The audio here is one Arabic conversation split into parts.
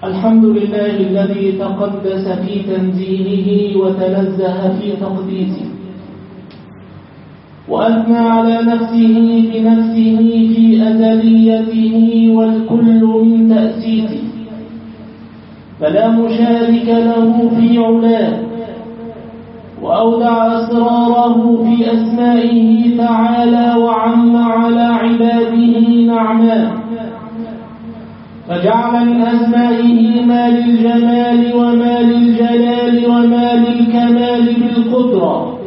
الحمد لله الذي تقدس في تنزيهه وتنزه في تقديسه، وأثنى على نفسه بنفسه في أزليته والكل من تأسيسه، فلا مشارك له في علاه، وأودع أسراره في أسمائه تعالى وعم على عباده نعماه، فجعل من أسمائه ما للجمال وما للجلال وما للكمال بالقدرة،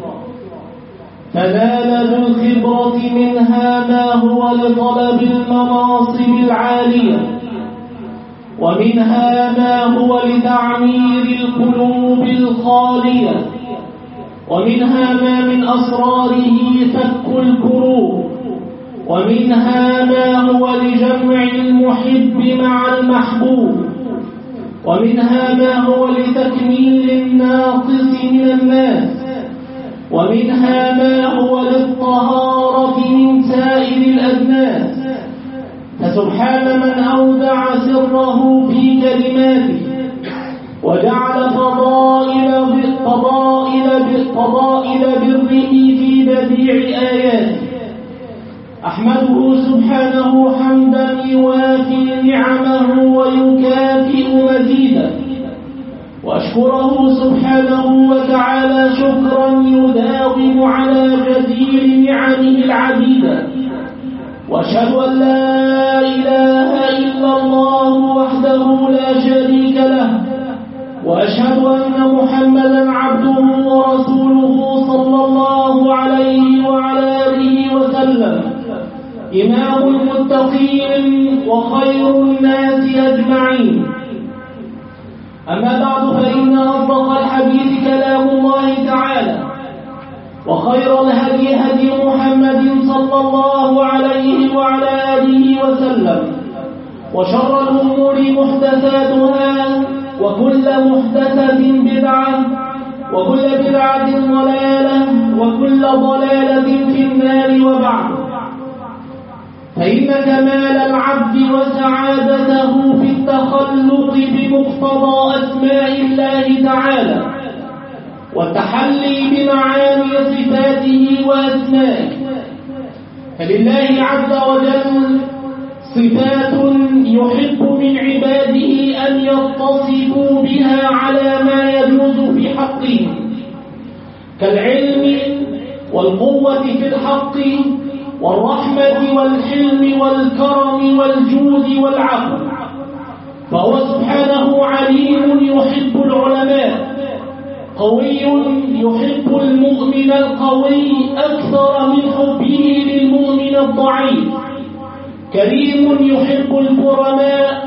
فنال بالخبرة منها ما هو لطلب المناصب العالية، ومنها ما هو لتعمير القلوب الخالية، ومنها ما من أسراره فك الكروب، ومنها ما هو لجمع المحب مع المحبوب، ومنها ما هو لتكميل الناقص من الناس، ومنها ما هو للطهارة من سائر الأدناس. فسبحان من أودع سره في كلماته، وجعل فضائل بره في بديع آياته. أحمده سبحانه حمدا يوافي نعمه ويكافئ مزيدا، وأشكره سبحانه وتعالى شكرا يداوم على جزيل نعمه العديدة، وأشهد أن لا إله إلا الله وحده لا شريك له، وأشهد أن محمدا عبده ورسوله صلى الله عليه وعلى آله وسلم، إمام المتقين وخير الناس أجمعين. أما بعد، فإن أصدق الحديث كلام الله تعالى، وخير الهدي هدي محمد صلى الله عليه وعلى آله وسلم، وشر الأمور محدثاتها، وكل محدثة بدعة، وكل بدعة ضلالة، وكل ضلالة في النار. وبعد، فإن كمال العبد وسعادته في التخلق بمقتضى أسماء الله تعالى، والتحلي بمعاني صفاته وأسمائه. فلله عز وجل صفات يحب من عباده أن يتصفوا بها على ما يجوز في حقهم، كالعلم والقوة في الحق، والرحمة والحلم والكرم والجود والعفو. فهو سبحانه عليم يحب العلماء، قوي يحب المؤمن القوي أكثر من حبه للمؤمن الضعيف، كريم يحب الكرماء،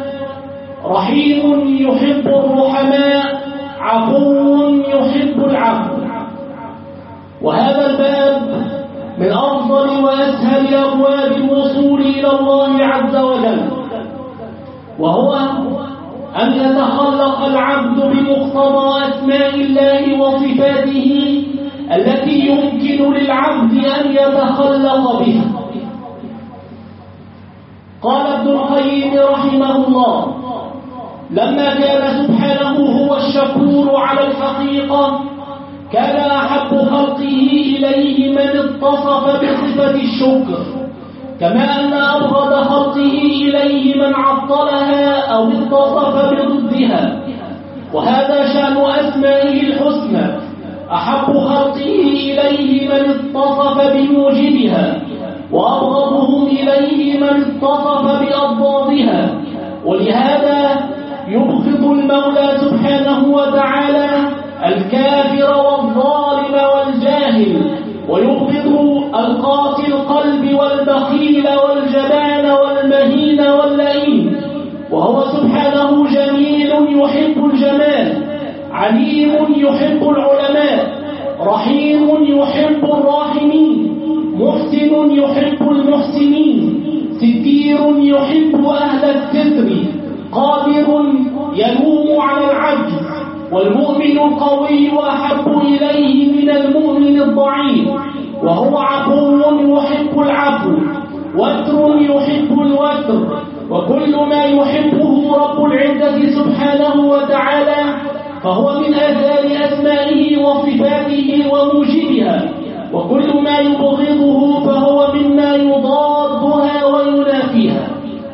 رحيم يحب الرحماء، عفو يحب العفو. وهذا الباب من أفضل وأسهل أبواب الوصول إلى الله عز وجل، وهو أن يتخلق العبد بمقتضى أسماء الله وصفاته التي يمكن للعبد أن يتخلق بها. قال ابن القيم رحمه الله: لما كان سبحانه هو الشكور على الحقيقة، كان أحب خلقه إليه من اتصف بصفة الشكر، كما أن أبغض خلقه إليه من عطلها أو اتصف بضدها. وهذا شأن أسمائه الحسنى، أحب خلقه إليه من اتصف بموجبها، وأبغضهم إليه من اتصف بأضدادها. ولهذا يبغض المولى سبحانه وتعالى الكافر والظالم والجاهل، ويبغض القاسي القلب والبخيل والجبان والمهين واللئيم. وهو سبحانه جميل يحب الجمال، عليم يحب العلماء، رحيم يحب الراحمين، محسن يحب المحسنين، ستير يحب أهل الستر، قادر يلوم على العجز، والمؤمن القوي أحب إليه من المؤمن الضعيف، وهو عفو يحب العفو، وتر يحب الوتر، وكل ما يحبه رب العزة سبحانه وتعالى فهو من آثار أسمائه وصفاته وموجبها، وكل ما يبغضه فهو مما يضادها وينافيها.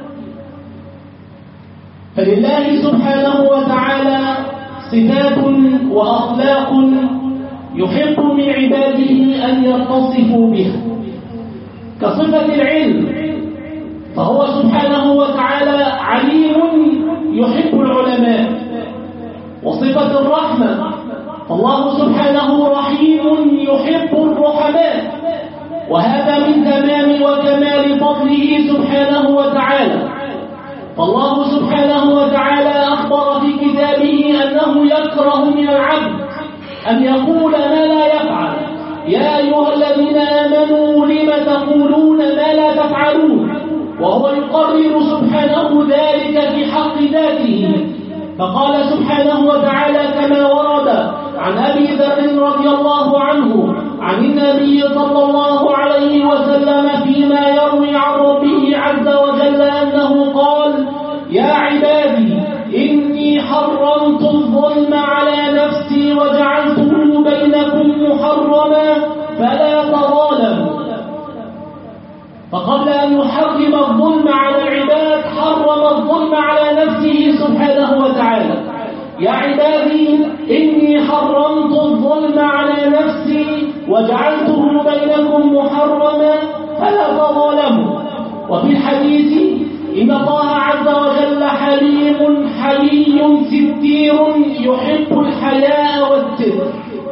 فلله سبحانه وتعالى صفات وأخلاق يحب من عباده أن يتصفوا بها، كصفة العلم، فهو سبحانه وتعالى عليم يحب العلماء، وصفة الرحمة، فالله سبحانه رحيم يحب الرحماء، وهذا من تمام وكمال فضله سبحانه وتعالى. فالله سبحانه وتعالى أخبر في كتابه أنه يكره من العبد أن يقول ما لا يفعل. يا أيها الذين آمنوا لم تقولون ما لا تفعلون، وهو يقرر سبحانه ذلك في حق ذاته. فقال سبحانه وتعالى كما ورد عن أبي ذر رضي الله عنه عن النبي صلى الله عليه وسلم فيما يروي عن ربه عز وجل أنه قال: يا عبادي إني حرمت الظلم على نفسي وجعلته بينكم محرما فلا تظالموا. فقبل أن يحرم الظلم على العباد حرم الظلم على نفسه سبحانه وتعالى. يا عبادي إني حرمت الظلم على نفسي وجعلته بينكم محرما فلا تظالموا. وفي الحديث: إن الله عز وجل حليم حلي ستير يحب الحياء والستر.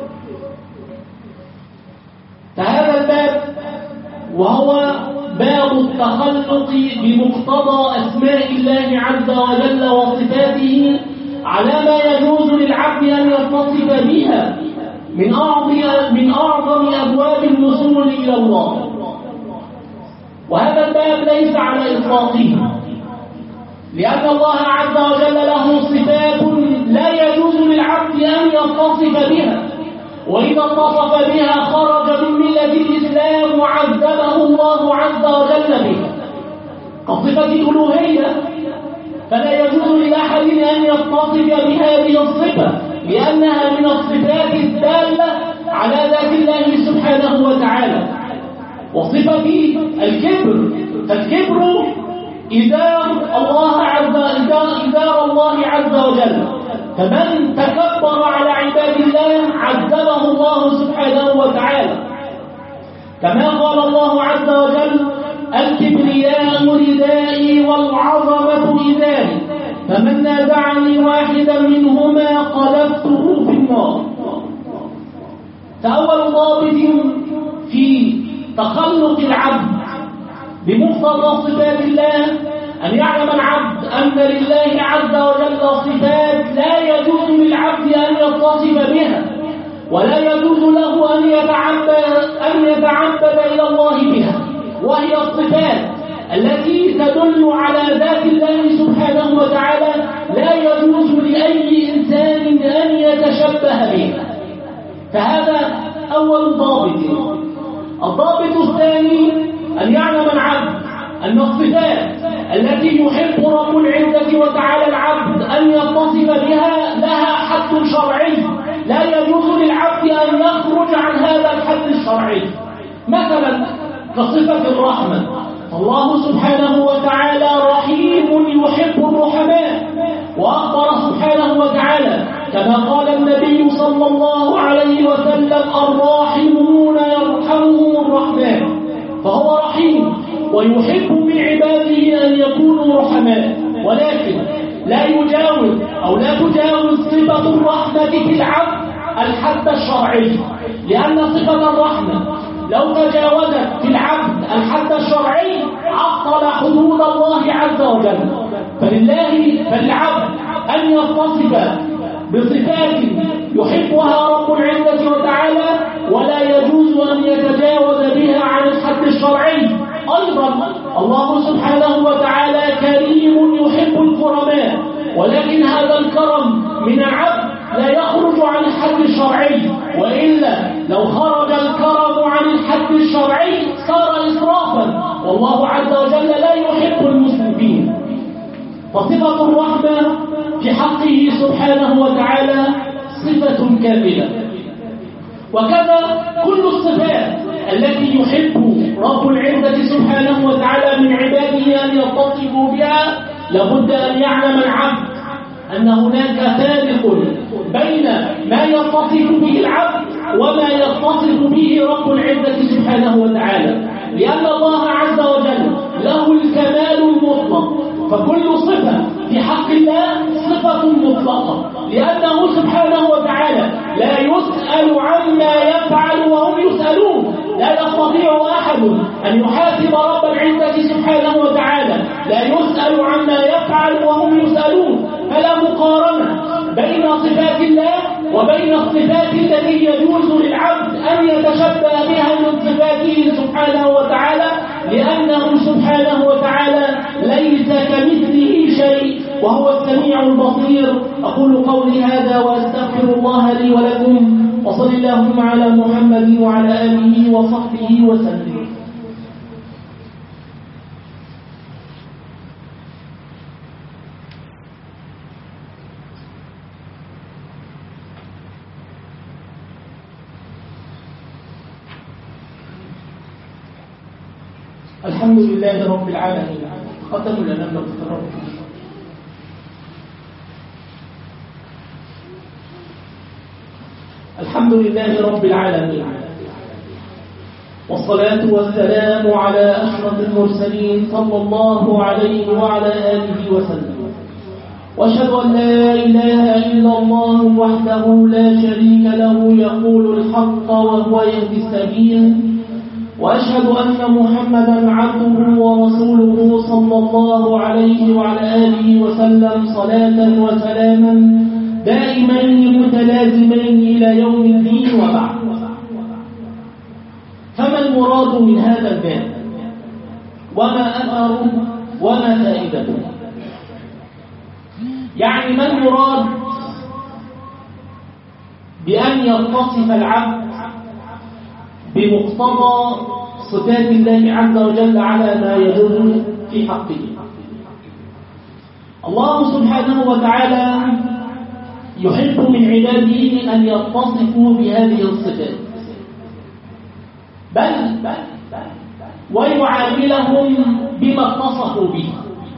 فهذا الباب وهو باب التخلق بمقتضى أسماء الله عز وجل وصفاته على ما يجوز للعبد أن يتصف بها من أعظم أبواب الوصول إلى الله. وهذا الباب ليس على إطلاقه، لأن الله عز وجل له صفات لا يجوز للعبد أن يتصف بها، وإذا اتصف بها خرج من ملة الإسلام وعذبه الله عز وجل بها، كصفة الألوهية. فلا يجوز لأحد أن يتصف بهذه الصفة، لأنها من الصفات الدالة على ذات الله سبحانه وتعالى. وصفة الكبر، فالكبر إزار الله عز وجل، فمن تكبر على عباد الله عذبه الله سبحانه وتعالى، كما قال الله عز وجل: الكبرياء ردائي والعظمة إزاري فمن نازعني واحدا منهما قذفته في النار. فأول ضابط في تخلق العبد بمقتضى صفات الله أن يعلم العبد أن لله عز وجل صفات لا يجوز للعبد أن يتصف بها، ولا يجوز له أن يتعبد إلى الله بها، وهي الصفات التي تدل على ذات الله سبحانه وتعالى لا يجوز لأي إنسان أن يتشبه بها. فهذا أول ضابط. الضابط الثاني أن يعلم العبد أن الصفات التي يحب رب العزة وتعالى العبد أن يتصف بها لها حد شرعي، لا يجوز للعبد أن يخرج عن هذا الحد الشرعي. مثلا كصفة الرحمة، الله سبحانه وتعالى رحيم يحب الرحماء، وأخبر سبحانه وتعالى كما قال النبي صلى الله عليه وسلم: الراحمون يرحمهم الرحمن. فهو رحيم ويحب من عباده أن يكونوا رحماء، ولكن لا تجاوز صفة الرحمة في العبد الحد الشرعي، لأن صفة الرحمة لو تجاوزت في العبد الحد الشرعي عطل حدود الله عز وجل. فللعبد أن يتصف بصفات يحبها رب العزة وتعالى ولا يجوز أن يتجاوز بها عن الحد الشرعي. أيضا الله سبحانه وتعالى كريم يحب الكرماء، ولكن هذا الكرم من العبد لا يخرج عن الحد الشرعي، وإلا لو خرج الكرم عن الحد الشرعي صار إسرافا، والله عز وجل لا يحب المسرفين. فصفة الرحمة في حقه سبحانه وتعالى صفة كاملة، وكذا كل الصفات التي يحب رب العزة سبحانه وتعالى من عباده أن يتصفوا بها لابد أن يعلم العبد أن هناك فارق بين ما يتصف به العبد وما يتصف به رب العزة سبحانه وتعالى، لأن الله عز وجل له الكمال المطلق، فكل صفة في حق الله صفة مطلقة، لأنه سبحانه وتعالى لا يسأل عما يفعل وهم يسألون. لا يستطيع أحد أن يحاسب رب العزة سبحانه وتعالى، لا يسأل عما يفعل وهم يسألون. فلا مقارنة بين صفات الله وبين الصفات التي يجوز للعبد أن يتشبه بها من صفاته سبحانه وتعالى، لأنه سبحانه وتعالى ليس كمثله شيء وهو السميع البصير. أقول قولي هذا وأستغفر الله لي ولكم، وصل اللهم على محمد وعلى آله وصحبه وسلم. الحمد لله رب العالمين. ختم لنا نتقرب. الحمد لله رب العالمين، والصلاة والسلام على أشرف المرسلين صلى الله عليه وعلى آله وسلم، وأشهد أن لا إله إلا الله وحده لا شريك له يقول الحق وهو يهدي السبيل، وأشهد أن محمدا عبده ورسوله صلى الله عليه وعلى آله وسلم صلاة وسلاما دائمين متلازمين إلى يوم الدين، وبعد. فما المراد من هذا الباب؟ وما أثره وما فائدته؟ يعني ما المراد بأن يتصف العبد بمقتضى صفات الله عز وجل على ما يجوز في حقه؟ الله سبحانه وتعالى يحب من عباده أن يتصفوا بهذه الصفات، بل ويعاملهم بما اتصفوا به.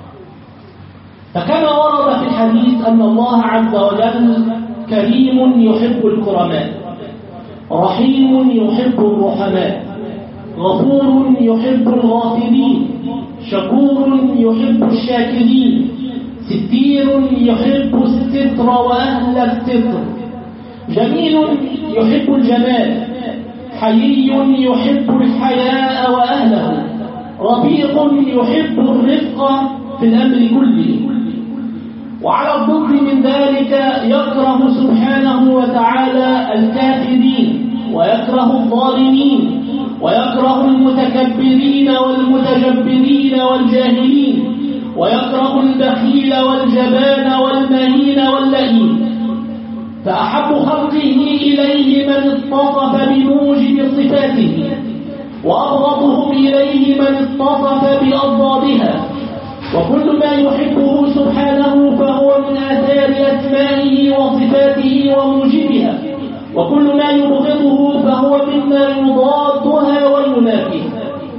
فكما ورد في الحديث أن الله عز وجل كريم يحب الكرماء، رحيم يحب الرحماء، غفور يحب الغافرين، شكور يحب الشاكرين، ستير يحب الستر وأهل الستر، جميل يحب الجمال، حيي يحب الحياء وأهله، رفيق يحب الرفق في الأمر كله. وعلى الضد من ذلك يكره سبحانه وتعالى الكافرين، ويكره الظالمين، ويكره المتكبرين والمتجبرين والجاهلين، ويكره البخيل والجبان والمهين واللئيم. فأحب خلقه إليه من اتصف بموجب صفاته، وأبغضهم إليه من اتصف بأضدادها. وكل ما يحبه سبحانه فهو من آثار أسمائه وصفاته وموجبها، وكل ما يبغضه فهو مما يضادها وينافيها.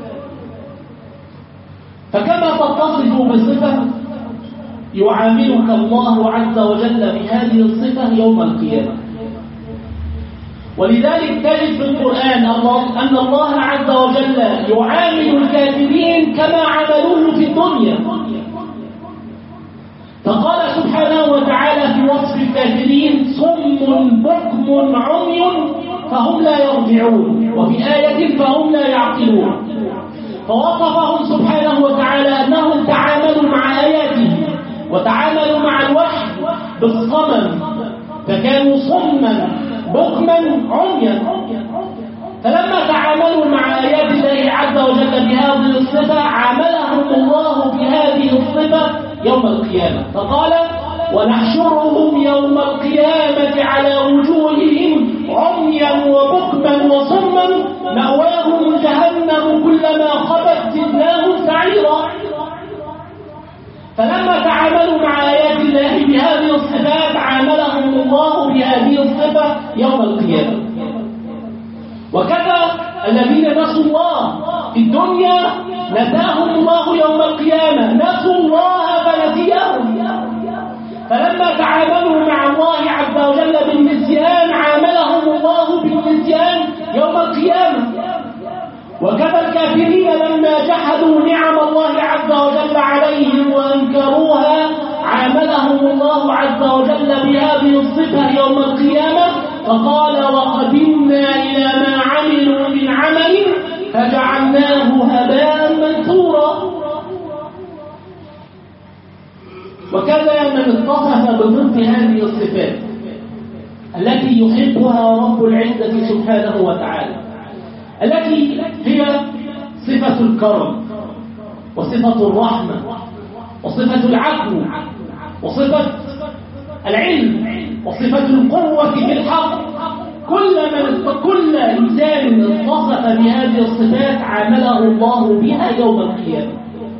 فكما تتصف بصفة يعاملك الله عز وجل بهذه الصفة يوم القيامة. ولذلك تجد في القرآن أن الله عز وجل يعامل الكافرين كما عملوه في الدنيا. فقال سبحانه وتعالى في وصف الكافرين: صم بكم عمي فهم لا يرجعون، وفي آية فهم لا يعقلون. فوصفهم سبحانه وتعالى أنهم تعاملوا مع آياته وتعاملوا مع الوحي بالصمم، فكانوا صما بكما عميا. فلما تعاملوا مع آيات الله عز وجل بهذه الصفة عاملهم الله بهذه الصفة يوم القيامة، فقال: ونحشرهم يوم القيامة على وجوههم عميا وبكما وصما مأواهم جهنم كلما خبت زدناهم سعيرا. فلما تعاملوا مع آيات الله بهذه الصفات عاملهم الله بهذه الصفة يوم القيامة. وكذا الذين نسوا الله في الدنيا نساهم الله يوم القيامة، نسوا الله فنسيهم. فلما تعاملوا مع الله عز وجل بالنسيان عاملهم الله بالنسيان يوم القيامة. وكذا الكافرين لما جحدوا نعم الله عز وجل عليهم وأنكروها عاملهم الله عز وجل بهذه الصفة يوم القيامة، فقال وقدمنا إلى ما عملوا من عمل فجعلناه هباء منثورا. وكذا من اتصف بضد هذه الصفات التي يحبها رب العزة سبحانه وتعالى، التي هي صفة الكرم وصفة الرحمة وصفة العفو وصفة العلم وصفة القوة في الحق. كل إنسان اتصف بهذه الصفات عامله الله بها يوم القيامة.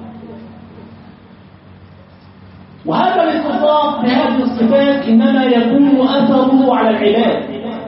وهذا الاتصاف بهذه الصفات إنما يكون أثره على العباد.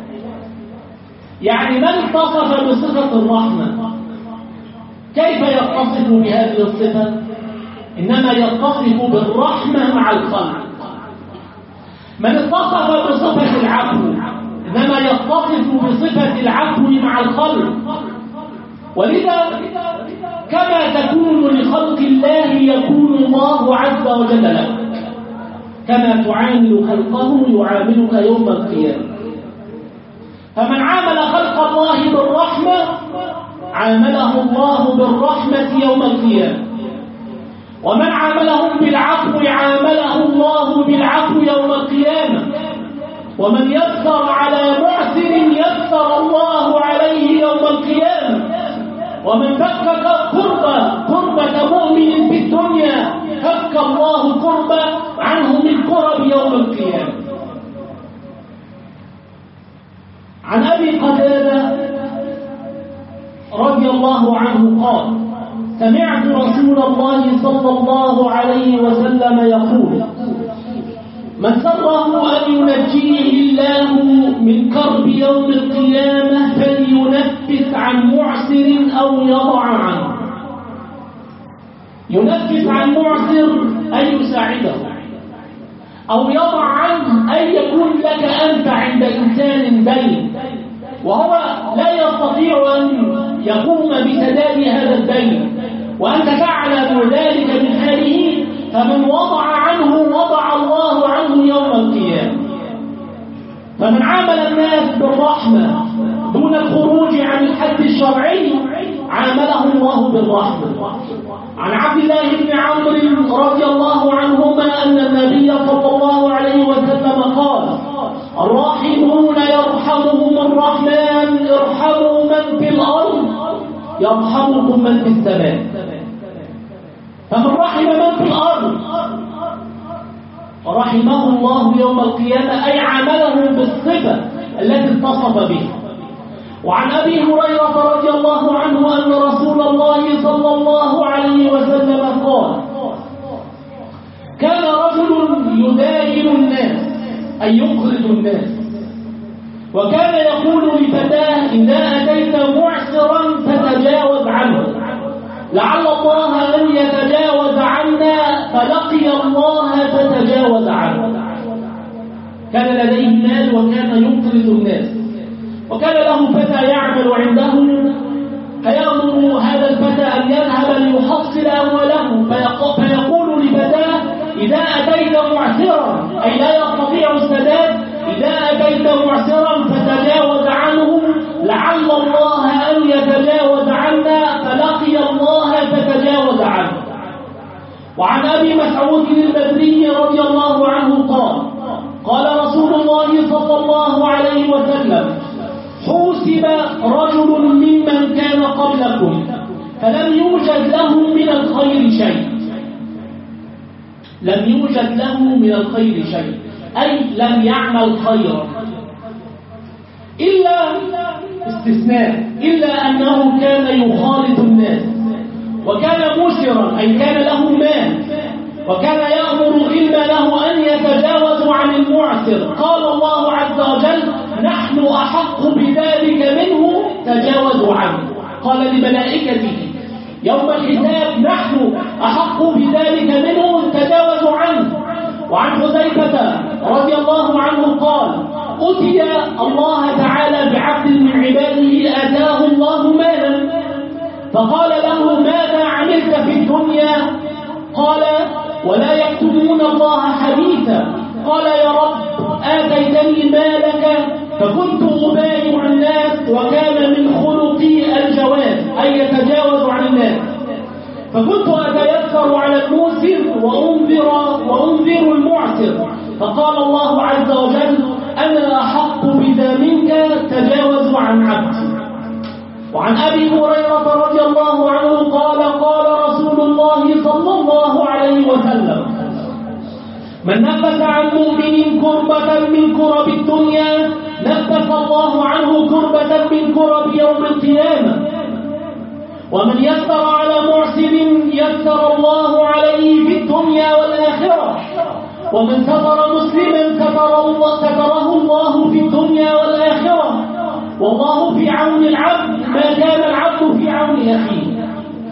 يعني من اتصف بصفة الرحمة كيف يتصف بهذه الصفة؟ إنما يتصف بالرحمة مع الخلق. من اتصف بصفة العفو إنما يتصف بصفة العفو مع الخلق. ولذا كما تكون لخلق الله يكون الله عز وجل لك، كما تعامل خلقه يعاملك يوم القيامة. فمن عامل خلق الله بالرحمة عامله الله بالرحمة يوم القيامة، ومن عاملهم بالعفو عامله الله بالعفو يوم القيامة، ومن يسر على معسر يسر الله عليه يوم القيامة، ومن فك كربة مؤمن في الدنيا فك الله كربة عنه من كرب يوم القيامة. عن أبي قتادة رضي الله عنه قال سمعت رسول الله صلى الله عليه وسلم يقول من سره أن ينجيه الله من كرب يوم القيامة فلينفس عن معسر أو يضع عنه. ينفس عن معسر أن يساعده، أو يضع عنه أن يكون لك أنت عند إنسان دين وهو لا يستطيع أن يقوم بسداد هذا الدين وأنت تعلم ذلك من حاله، فمن وضع عنه وضع الله عنه يوم القيامة. فمن عامل الناس بالرحمة دون الخروج عن الحد الشرعي عامله الله بالرحمة. عن عبد الله بن عمرو رضي الله عنهما أن النبي صلى الله عليه وسلم قال الراحمون يرحمهم الرحمن ارحموا من في الأرض يرحمكم من في السماء. فمن رحم من في الأرض رحمه الله يوم القيامة، أي عامله بالصفة التي اتصف بها. وعن أبي هريرة رضي الله عنه أن رسول الله صلى الله عليه وسلم قال كان رجل يداين الناس أي يقرض الناس، وكان يقول لفتاه إذا أتيت معسرا فتجاوز عنه لعل الله أن يتجاوز عنا، فلقي الله فتجاوز عنه. كان لديه مال وكان يقرض الناس، وكان له فتى يعمل عنده فيأمر هذا الفتى أن يذهب ليحصل أمواله، فيقول لفتاه إذا أتيت معسرا أي لا يستطيع السداد إذا أتيت معسرا فتجاوز عنه لعل الله أن يتجاوز عنا، فلقي الله فتجاوز عنه. وعن أبي مسعود البدري رضي الله عنه قال رسول الله صلى الله عليه وسلم حوسب رجل ممن كان قبلكم فلم يوجد له من الخير شيء. لم يوجد له من الخير شيء أي لم يعمل خيرا إلا استثناء، إلا أنه كان يخالط الناس وكان مسرا أي كان له مال وكان يأمر غلمانه أن يتجاوزوا عن المعسر. قال الله عز وجل: نحن أحق بذلك منه، تجاوزوا عنه. قال لملائكته يوم الحساب: نحن أحق بذلك منه، تجاوزوا عنه. وعن حذيفة رضي الله عنه قال: أتي الله تعالى بعبد من عباده آتاه الله مالا، فقال له: ماذا عملت في الدنيا؟ قال: ولا يكتمون الله حديثا. قال: يا رب، آتيتني مالك فكنت أبايع الناس، وكان من خلقي الجواز، أي يتجاوز عن الناس، فكنت أتيسر على الموسر وأنذر المعسر. فقال الله عز وجل: أنا أحق بذا منك، تجاوز عن عبدي. وعن أبي هريرة رضي الله عنه قال: قال رسول الله صلى الله عليه وسلم: من نفس عن مؤمن كربة من كرب الدنيا نفس الله عنه كربة من كرب يوم القيامة. ومن يسر على معسر يسر الله عليه في الدنيا والآخرة. ومن ستر مسلما ستره الله في الدنيا والآخرة. والله في عون العبد ما كان العبد في عون أخيه.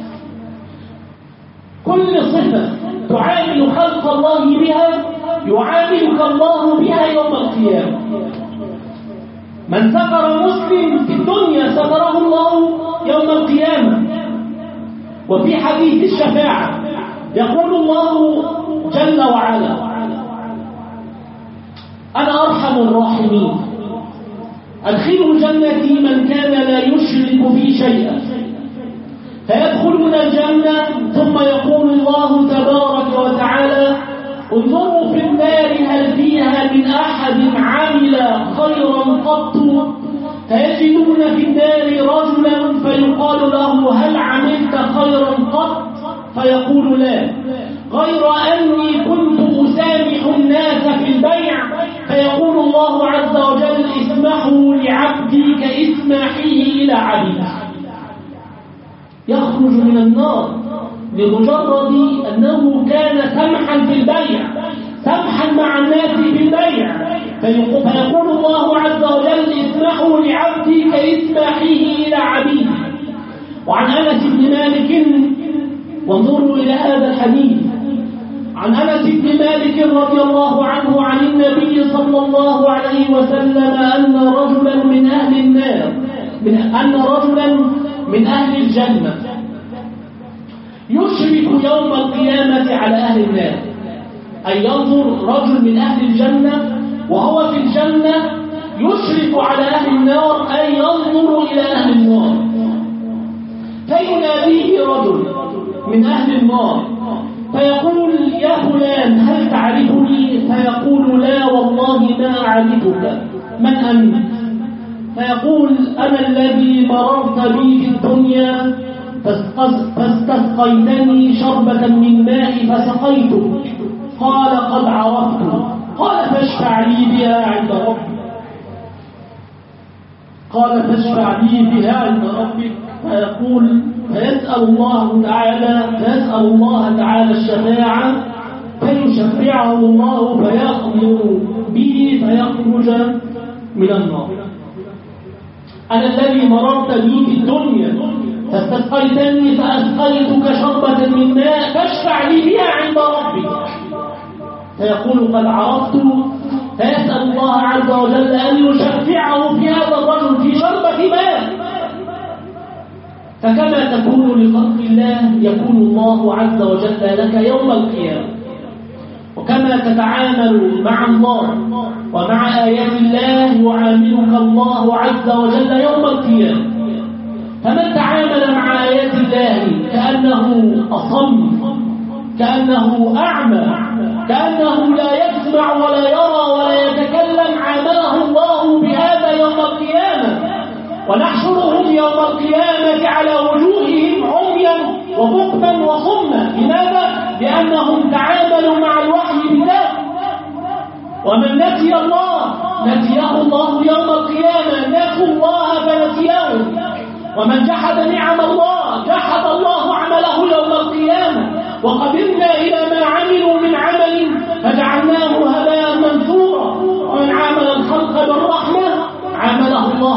كل صفة تعامل خلق الله بها يعاملك الله بها يوم القيامة. من ستر مسلم في الدنيا ستره الله يوم القيامة. وفي حديث الشفاعة يقول الله جل وعلا: أنا أرحم الراحمين، أدخلوا جنتي من كان لا يشرك بي شيئا. فيدخلون الجنة ثم يقول الله تبارك وتعالى: انظروا في النار هل فيها من أحد عمل خيرا قط؟ فيجدون في النار رجلا فيقال له: هل عملت خيرا قط؟ فيقول: لا، غير أني كنت أسامح الناس في البيع. فيقول الله عز وجل: اسمحوا لعبدي كإسماحه إلى عبيده. يخرج من النار لمجرد أنه كان سمحا في البيع، سمحا مع الناس في البيع. فيقول الله عز وجل: اسمحوا لعبدي كإسماحه إلى عبيده. وعن أنس بن مالك، وانظروا إلى هذا الحديث، عن أنس بن مالك رضي الله عنه عن النبي صلى الله عليه وسلم أن رجلا من أهل النار، أن رجلا من أهل الجنة يشرك يوم القيامة على أهل النار. أي ينظر رجل من أهل الجنة وهو في الجنة يشرك على أهل النار، أي ينظر إلى أهل النار. فيناديه رجل من أهل النار فيقول: يا فلان، هل تعرفني؟ فيقول: لا والله ما أعرفك، من أنت؟ فيقول: أنا الذي مررت بي في الدنيا فاستسقيتني شربة من ماء فسقيتك. قال: قد عرفت. قال: فاشفع لي بها عند ربك. قال: فاشفع لي بها عند ربك. فيسأل الله تعالى الشفاعة، فيشفعه الله فيأمر به فيخرج من النار. أنا الذي مررت بي في الدنيا فاستسقيتني فأسقيتك شربة من ماء فاشفع لي بها عند ربك. فيقول: قد عرفت. فيسأل الله عز وجل أن يشفعه في هذا الرجل في شربة ماء. فكما تكون لخلق الله يكون الله عز وجل لك يوم القيامة. وكما تتعامل مع الله ومع آيات الله يعاملك الله عز وجل يوم القيامة. فمن تعامل مع آيات الله كأنه أصم، كأنه أعمى، كأنه لا يسمع ولا يرى ولا يتكلم، عامله الله بهذا يوم القيامة. ونحشرهم يوم القيامة على وجوههم عميا وبكما وصما. لماذا؟ لأنهم تعاملوا مع الوحي بالله. ومن نسي الله نسيه الله يوم القيامة، نسوا الله فنسيهم. ومن جحد نعم الله جحد الله عمله يوم القيامة. وقدمنا إلى ما عملوا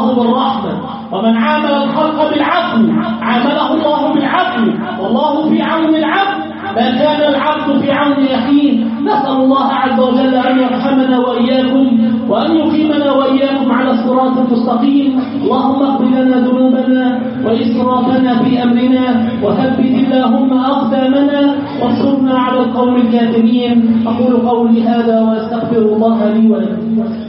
الله بالرحمة، ومن عامل الخلق بالعفو عامله الله بالعفو، والله في عون العبد ما كان العبد في عون أخيه. نسأل الله عز وجل أن يرحمنا وإياكم وأن يقيمنا وإياكم على الصراط المستقيم. اللهم اغفر لنا ذنوبنا وإسرافنا في أمرنا، وثبت اللهم أقدامنا، وانصرنا على القوم الكافرين. أقول قولي هذا وأستغفر الله لي ولكم.